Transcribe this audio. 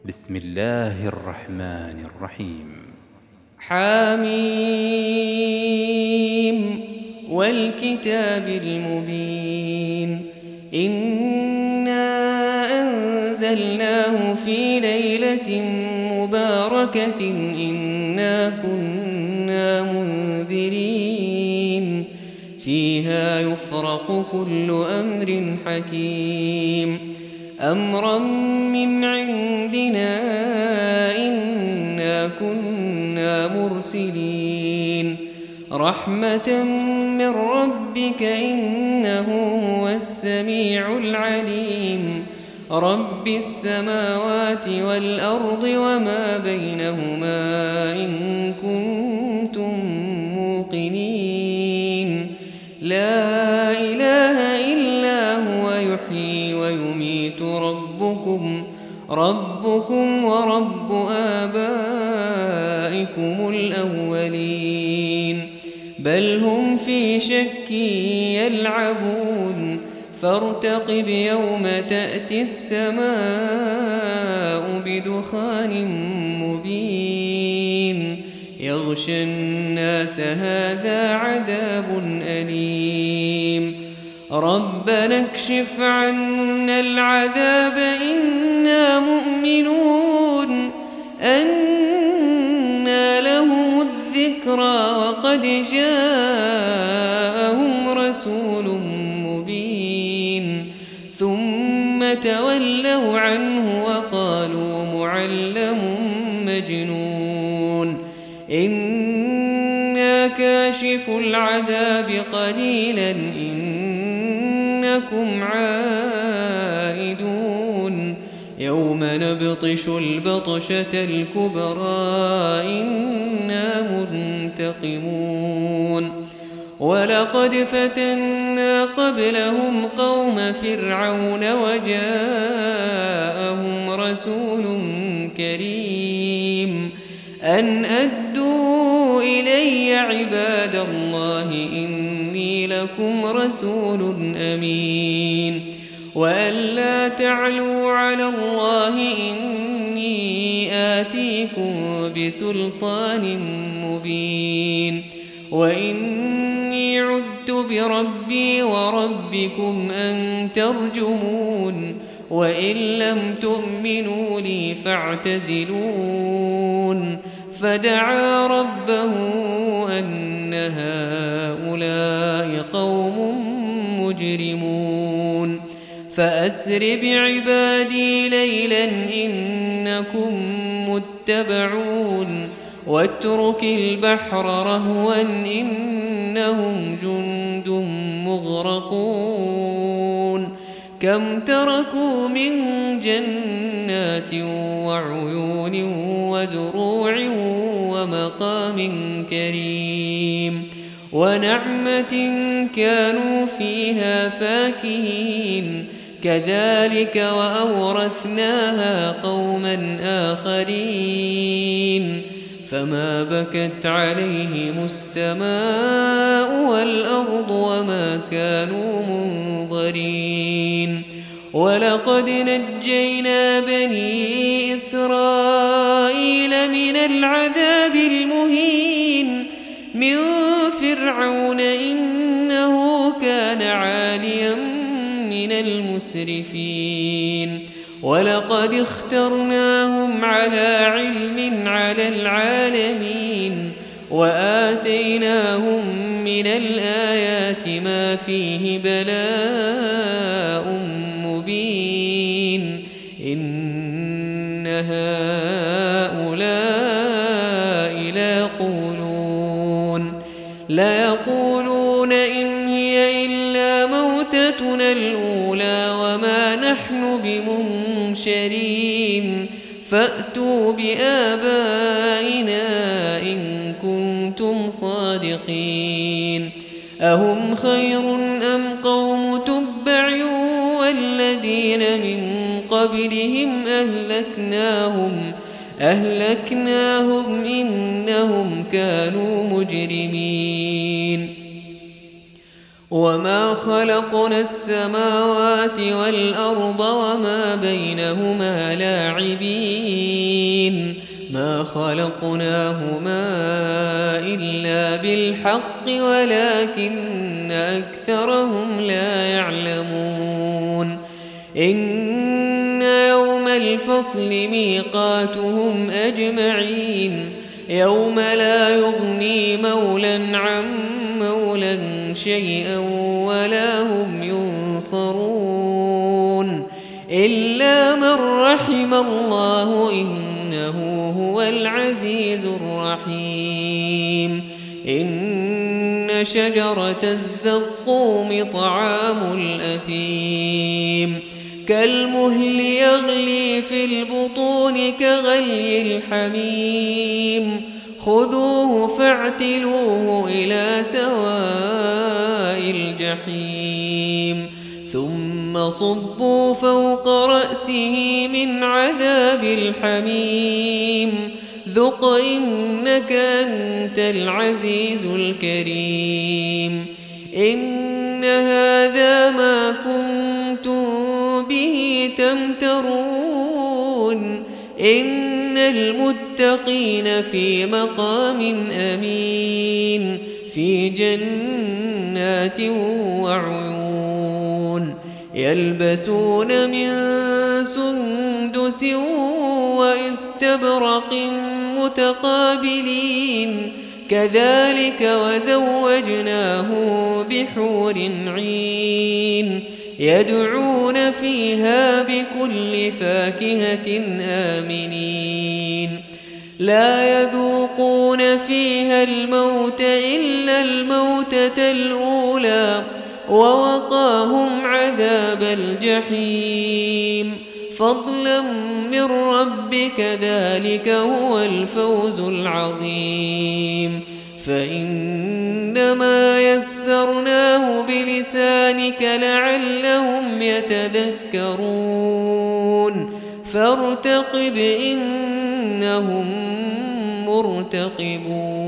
بسم الله الرحمن الرحيم. حميم والكتاب المبين. إنا أنزلناه في ليلة مباركة إنا كنا منذرين فيها يفرق كل أمر حكيم أمرا من عندنا إنا كنا مرسلين رحمة من ربك إنه هو السميع العليم رب السماوات والأرض وما بينهما إن كنتم موقنين لا إله إلا هو يحيي ويميت ربكم ورب آبائكم الأولين بل هم في شك يلعبون فارتقب يوم تأتي السماء بدخان مبين يغشى الناس هذا عذاب أليم ربنا اكشف عنا العذاب إنا مؤمنون أنى لهم الذكرى وقد جاءهم رسول مبين ثم تولوا عنه وقالوا معلم مجنون إنا كاشف العذاب قليلا إنكم عائدون يوم نبطش البطشة الكبرى إنا منتقمون ولقد فتنا قبلهم قوم فرعون وجاءهم رسول كريم أن أدوا إلي عباد الله إني لكم رسول أمين وأن لا تعلوا على الله إني آتيكم بسلطان مبين وإني عذت بربي وربكم أن ترجمون وإن لم تؤمنوا لي فاعتزلون فدعا ربه أن هؤلاء قوم مجرمون فأسر بعبادي ليلا إنكم متبعون واترك البحر رهوا إنهم جند مغرقون كم تركوا من جنات وعيون وزروع ومقام كريم ونعمة كانوا فيها فاكهين كذلك وأورثناها قوما آخرين فما بكت عليهم السماء والأرض وما كانوا منظرين ولقد نجينا بني إسرائيل من العذاب المهين من فرعون إنه كان عاليا من المسرفين ولقد اخترناهم على علم على العالمين وآتيناهم من الآيات ما فيه بلاء مبين إن هؤلاء ليقولون إن هي إلا موتتنا الأولى وما نحن بمنشرين فأتوا بآبائنا إن كنتم صادقين أهم خير أم قوم تبع والذين من قبلهم أهلكناهم إنهم كانوا مجرمين وما خلقنا السماوات والأرض وما بينهما لاعبين ما خلقناهما إلا بالحق ولكن أكثرهم لا يعلمون إن يوم الفصل ميقاتهم أجمعين يوم لا يغني مولى عن مولى شيئا ولا هم ينصرون إلا من رحم الله إنه هو العزيز الرحيم إن شجرة الزقوم طعام الأثيم كالمهل يغلي في البطون كغلي الحميم خذوه فاعتلوه إلى سواء الجحيم ثم صبوا فوق رأسه من عذاب الحميم ذق إنك أنت العزيز الكريم إن هذا ما كنتم به تمترون إن المتقين في مقام أمين في جنات وعيون يلبسون من سندس واستبرق متقابلين كذلك وزوجناه بحور عين يدعون فيها بكل فاكهة آمنين لا يذوقون فيها الموت إلا الموتة الأولى ووقاهم عذاب الجحيم فضلا من ربك ذلك هو الفوز العظيم فإنما يسرناه بلسانك لعلهم يتذكرون فارتقب إنهم مرتقبون